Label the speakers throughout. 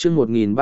Speaker 1: chương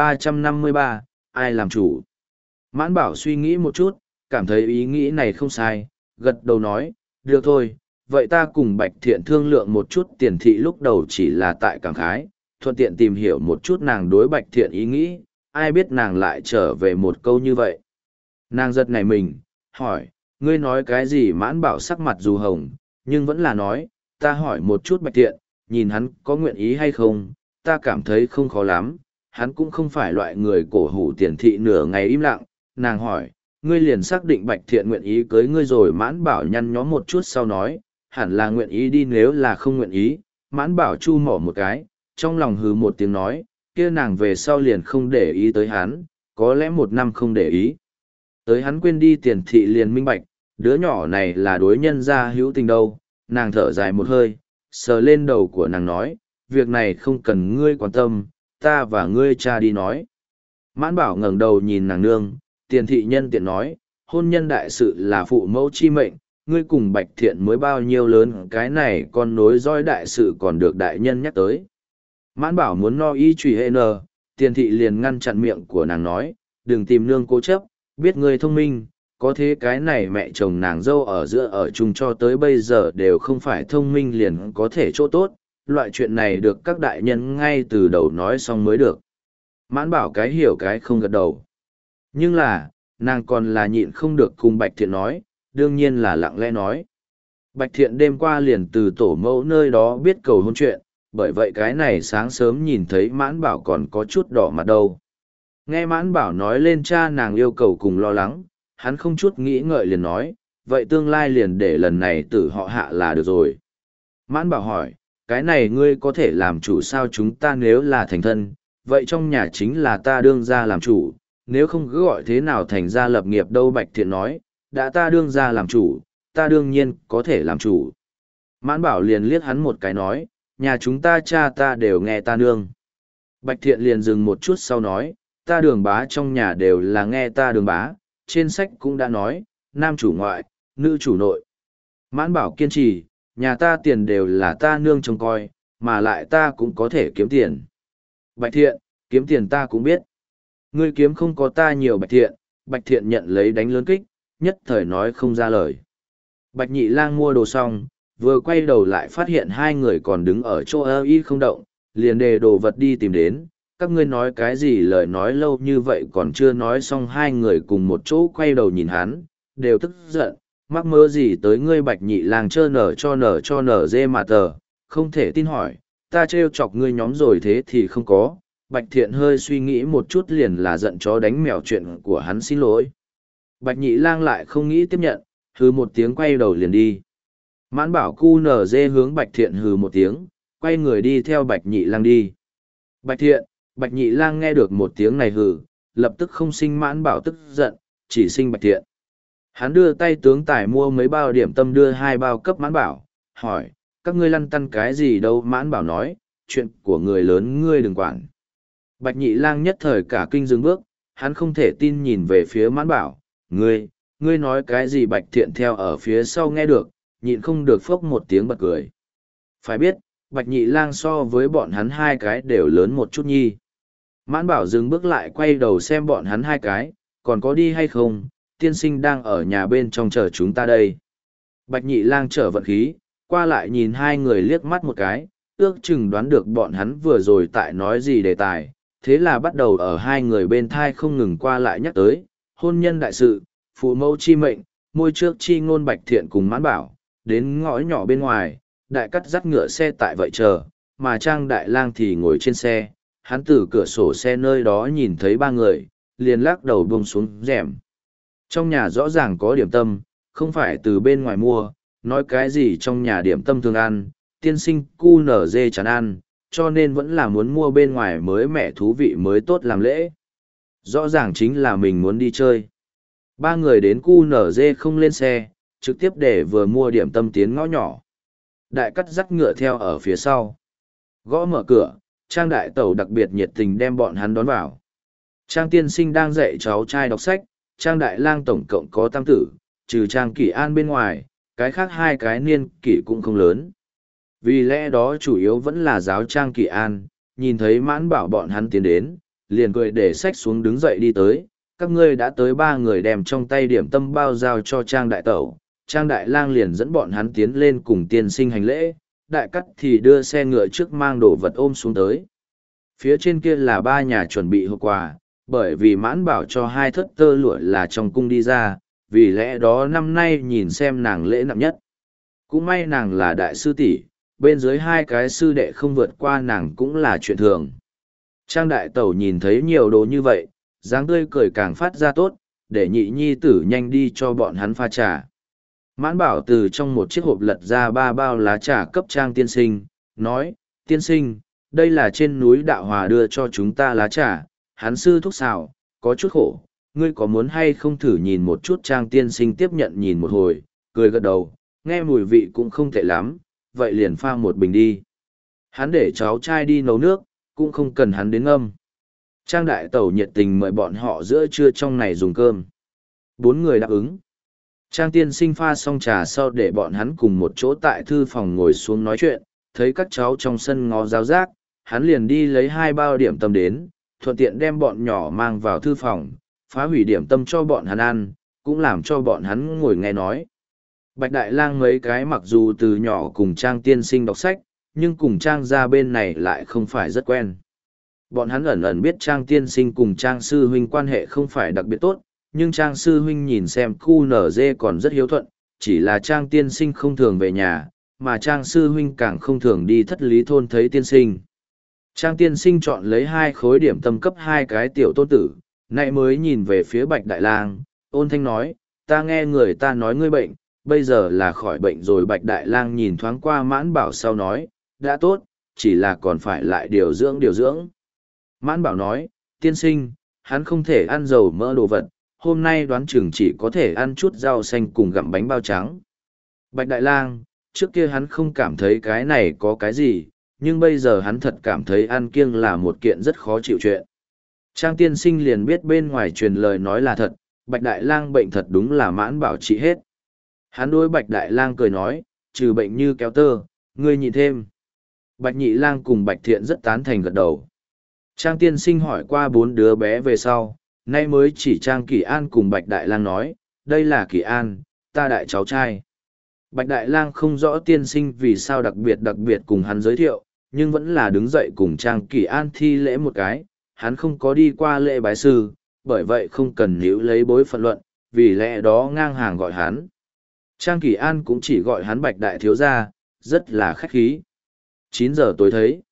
Speaker 1: 1353, ai làm chủ? Mãn Bảo suy nghĩ một chút, cảm thấy ý nghĩ này không sai, gật đầu nói, được thôi, vậy ta cùng Bạch Thiện thương lượng một chút. Tiền thị lúc đầu chỉ là tại cảm khái, thuận tiện tìm hiểu một chút nàng đối Bạch Thiện ý nghĩ, ai biết nàng lại trở về một câu như vậy. Nàng giật nảy mình, hỏi, ngươi nói cái gì? Mãn Bảo sắc mặt dù hồng, nhưng vẫn là nói, ta hỏi một chút Bạch Thiện, nhìn hắn có nguyện ý hay không, ta cảm thấy không khó lắm, hắn cũng không phải loại người cổ hủ. Tiền thị nửa ngày im lặng, nàng hỏi, ngươi liền xác định Bạch Thiện nguyện ý cưới ngươi rồi? Mãn Bảo nhăn nhó một chút sau nói, hẳn là nguyện ý đi, nếu là không nguyện ý. Mãn Bảo chu mỏ một cái, trong lòng hừ một tiếng nói, kia nàng về sau liền không để ý tới hắn, có lẽ một năm không để ý tới hắn quên đi. Tiền thị liền minh bạch, đứa nhỏ này là đối nhân gia hữu tình đâu. Nàng thở dài một hơi, sờ lên đầu của nàng nói, việc này không cần ngươi quan tâm, ta và ngươi cha đi nói. Mãn Bảo ngẩng đầu nhìn nàng nương, Tiền thị nhân tiện nói, hôn nhân đại sự là phụ mẫu chi mệnh, ngươi cùng Bạch Thiện mới bao nhiêu lớn, cái này còn nối dõi đại sự còn được đại nhân nhắc tới. Mãn Bảo muốn no y trùy hệ nờ, Tiền thị liền ngăn chặn miệng của nàng nói, đừng tìm nương cố chấp, biết ngươi thông minh, có thế cái này mẹ chồng nàng dâu ở giữa ở chung cho tới bây giờ đều không phải thông minh liền có thể chỗ tốt, loại chuyện này được các đại nhân ngay từ đầu nói xong mới được. Mãn Bảo cái hiểu cái không gật đầu. Nhưng là, nàng còn là nhịn không được cùng Bạch Thiện nói, đương nhiên là lặng lẽ nói. Bạch Thiện đêm qua liền từ tổ mẫu nơi đó biết cầu hôn chuyện, bởi vậy cái này sáng sớm nhìn thấy Mãn Bảo còn có chút đỏ mặt đâu. Nghe Mãn Bảo nói lên cha nàng yêu cầu cùng lo lắng, hắn không chút nghĩ ngợi liền nói, vậy tương lai liền để lần này tử họ Hạ là được rồi. Mãn Bảo hỏi, cái này ngươi có thể làm chủ sao? Chúng ta nếu là thành thân, vậy trong nhà chính là ta đương ra làm chủ, nếu không cứ gọi thế nào thành ra lập nghiệp đâu? Bạch Thiện nói, đã ta đương ra làm chủ, ta đương nhiên có thể làm chủ. Mãn Bảo liền liếc hắn một cái nói, nhà chúng ta cha ta đều nghe ta nương. Bạch Thiện liền dừng một chút sau nói, ta Đường bá trong nhà đều là nghe ta Đường bá, trên sách cũng đã nói, nam chủ ngoại, nữ chủ nội. Mãn Bảo kiên trì, nhà ta tiền đều là ta nương trông coi, mà lại ta cũng có thể kiếm tiền. Bạch Thiện, kiếm tiền ta cũng biết. Ngươi kiếm không có ta nhiều. Bạch Thiện. Bạch Thiện nhận lấy đánh lớn kích, nhất thời nói không ra lời. Bạch Nhị Lang mua đồ xong, vừa quay đầu lại phát hiện hai người còn đứng ở chỗ ơ y không động, liền đề đồ vật đi tìm đến. Các ngươi nói cái gì? Lời nói lâu như vậy còn chưa nói xong, hai người cùng một chỗ quay đầu nhìn hắn, đều tức giận, mắc mơ gì tới ngươi? Bạch Nhị Lang trơ nở nở dê mà tờ, không thể tin hỏi, ta trêu chọc ngươi nhóm rồi thế thì không có. Bạch Thiện hơi suy nghĩ một chút liền là giận chó đánh mèo, chuyện của hắn xin lỗi. Bạch Nhị Lang lại không nghĩ tiếp nhận, hừ một tiếng quay đầu liền đi. Mãn Bảo cu nở dê hướng Bạch Thiện hừ một tiếng, quay người đi theo Bạch Nhị Lang đi. Bạch Thiện, Bạch Nhị Lang nghe được một tiếng này hừ, lập tức không sinh Mãn Bảo tức giận, chỉ sinh Bạch Thiện. Hắn đưa tay tướng tài mua mấy bao điểm tâm đưa 2 bao cấp Mãn Bảo, hỏi, các ngươi lăn tăn cái gì đâu? Mãn Bảo nói, chuyện của người lớn ngươi đừng quản. Bạch Nhị Lang nhất thời cả kinh dừng bước, hắn không thể tin nhìn về phía Mãn Bảo, ngươi nói cái gì? Bạch Thiện theo ở phía sau nghe được, nhịn không được phốc một tiếng bật cười. Phải biết, Bạch Nhị Lang so với bọn hắn hai cái đều lớn một chút nhi. Mãn Bảo dừng bước lại quay đầu xem bọn hắn hai cái, còn có đi hay không? Tiên sinh đang ở nhà bên trong chờ chúng ta đây. Bạch Nhị Lang trở vận khí, qua lại nhìn hai người liếc mắt một cái, ước chừng đoán được bọn hắn vừa rồi tại nói gì đề tài, thế là bắt đầu ở hai người bên thai không ngừng qua lại nhắc tới, hôn nhân đại sự, phụ mẫu chi mệnh, môi trước chi ngôn. Bạch Thiện cùng Mãn Bảo, đến ngõ nhỏ bên ngoài, đại cắt dắt ngựa xe tại vậy chờ, mà Trang Đại Lang thì ngồi trên xe, hắn từ cửa sổ xe nơi đó nhìn thấy ba người, liền lắc đầu buông xuống rèm. Trong nhà rõ ràng có điểm tâm, không phải từ bên ngoài mua, nói cái gì trong nhà điểm tâm thường ăn, tiên sinh cu nở dê chán ăn, cho nên vẫn là muốn mua bên ngoài mới mẻ thú vị mới tốt làm lễ. Rõ ràng chính là mình muốn đi chơi. Ba người đến cu nở dê không lên xe, trực tiếp để vừa mua điểm tâm tiến ngõ nhỏ. Đại cắt dắt ngựa theo ở phía sau. Gõ mở cửa, Trang đại tẩu đặc biệt nhiệt tình đem bọn hắn đón vào. Trang tiên sinh đang dạy cháu trai đọc sách, Trang Đại Lang tổng cộng có 8 tử, trừ Trang Kỷ An bên ngoài, cái khác 2 cái niên kỷ cũng không lớn. Vì lẽ đó chủ yếu vẫn là giáo Trang Kỷ An, nhìn thấy Mãn Bảo bọn hắn tiến đến, liền cười để xách xuống đứng dậy đi tới. Các ngươi đã tới ba người đem trong tay điểm tâm bao giao cho Trang đại tẩu. Trang đại lang liền dẫn bọn hắn tiến lên cùng tiên sinh hành lễ, đại cắt thì đưa xe ngựa trước mang đồ vật ôm xuống tới. Phía trên kia là ba nhà chuẩn bị hộp quà, bởi vì mãn bảo cho hai thất tơ lụa là trong cung đi ra, vì lẽ đó năm nay nhìn xem nàng lễ nặng nhất. Cũng may nàng là đại sư tỷ, bên dưới hai cái sư đệ không vượt qua nàng cũng là chuyện thường. Trang đại tẩu nhìn thấy nhiều đồ như vậy, dáng tươi cười càng phát ra tốt, để nhị nhi tử nhanh đi cho bọn hắn pha trà. Mãn bảo từ trong một chiếc hộp lật ra 3 bao lá trà cấp Trang tiên sinh, nói, tiên sinh, đây là trên núi Đạo Hòa đưa cho chúng ta lá trà, hắn sư thúc xào, có chút khổ, ngươi có muốn hay không thử nhìn một chút? Trang tiên sinh tiếp nhận nhìn một hồi, cười gật đầu, nghe mùi vị cũng không tệ lắm, vậy liền pha một bình đi. Hắn để cháu trai đi nấu nước, cũng không cần hắn đến ngâm. Trang đại tẩu nhiệt tình mời bọn họ giữa trưa trong này dùng cơm. 4 người đáp ứng. Trang tiên sinh pha xong trà sau để bọn hắn cùng một chỗ tại thư phòng ngồi xuống nói chuyện, thấy các cháu trong sân ngó giáo giác, hắn liền đi lấy 2 bao điểm tâm đến, thuận tiện đem bọn nhỏ mang vào thư phòng, phá hủy điểm tâm cho bọn hắn ăn, cũng làm cho bọn hắn ngồi nghe nói. Bạch Đại Lang mấy cái mặc dù từ nhỏ cùng Trang tiên sinh đọc sách, nhưng cùng Trang gia bên này lại không phải rất quen. Bọn hắn ẩn ẩn biết Trang tiên sinh cùng Trang sư huynh quan hệ không phải đặc biệt tốt, nhưng Trang sư huynh nhìn xem khu nở dê còn rất hiếu thuận, chỉ là Trang tiên sinh không thường về nhà, mà Trang sư huynh càng không thường đi thất lý thôn thấy tiên sinh. Trang tiên sinh chọn lấy 2 khối điểm tâm cấp 2 cái tiểu tôn tử, nãy mới nhìn về phía Bạch Đại Lang, ôn thanh nói, ta nghe người ta nói ngươi bệnh, bây giờ là khỏi bệnh rồi. Bạch Đại Lang nhìn thoáng qua Mãn Bảo sau nói, đã tốt, chỉ là còn phải lại điều dưỡng. Mãn Bảo nói, tiên sinh, hắn không thể ăn dầu mỡ đồ vật, hôm nay đoán chừng chỉ có thể ăn chút rau xanh cùng gặm bánh bao trắng. Bạch Đại Lang, trước kia hắn không cảm thấy cái này có cái gì, nhưng bây giờ hắn thật cảm thấy ăn kiêng là một kiện rất khó chịu chuyện. Trang tiên sinh liền biết bên ngoài truyền lời nói là thật, Bạch Đại Lang bệnh thật đúng là Mãn Bảo trị hết. Hắn đối Bạch Đại Lang cười nói, trừ bệnh như kéo tơ, ngươi nhịn thêm. Bạch Nhị Lang cùng Bạch Thiện rất tán thành gật đầu. Trang tiên sinh hỏi qua 4 đứa bé về sau, nay mới chỉ Trang Kỳ An cùng Bạch Đại Lang nói, đây là Kỳ An, ta đại cháu trai. Bạch Đại Lang không rõ tiên sinh vì sao đặc biệt cùng hắn giới thiệu, nhưng vẫn là đứng dậy cùng Trang Kỳ An thi lễ một cái, hắn không có đi qua lễ bái sư, bởi vậy không cần níu lấy bối phận luận, vì lẽ đó ngang hàng gọi hắn. Trang Kỳ An cũng chỉ gọi hắn Bạch Đại thiếu gia, rất là khách khí. 9 giờ tối thấy.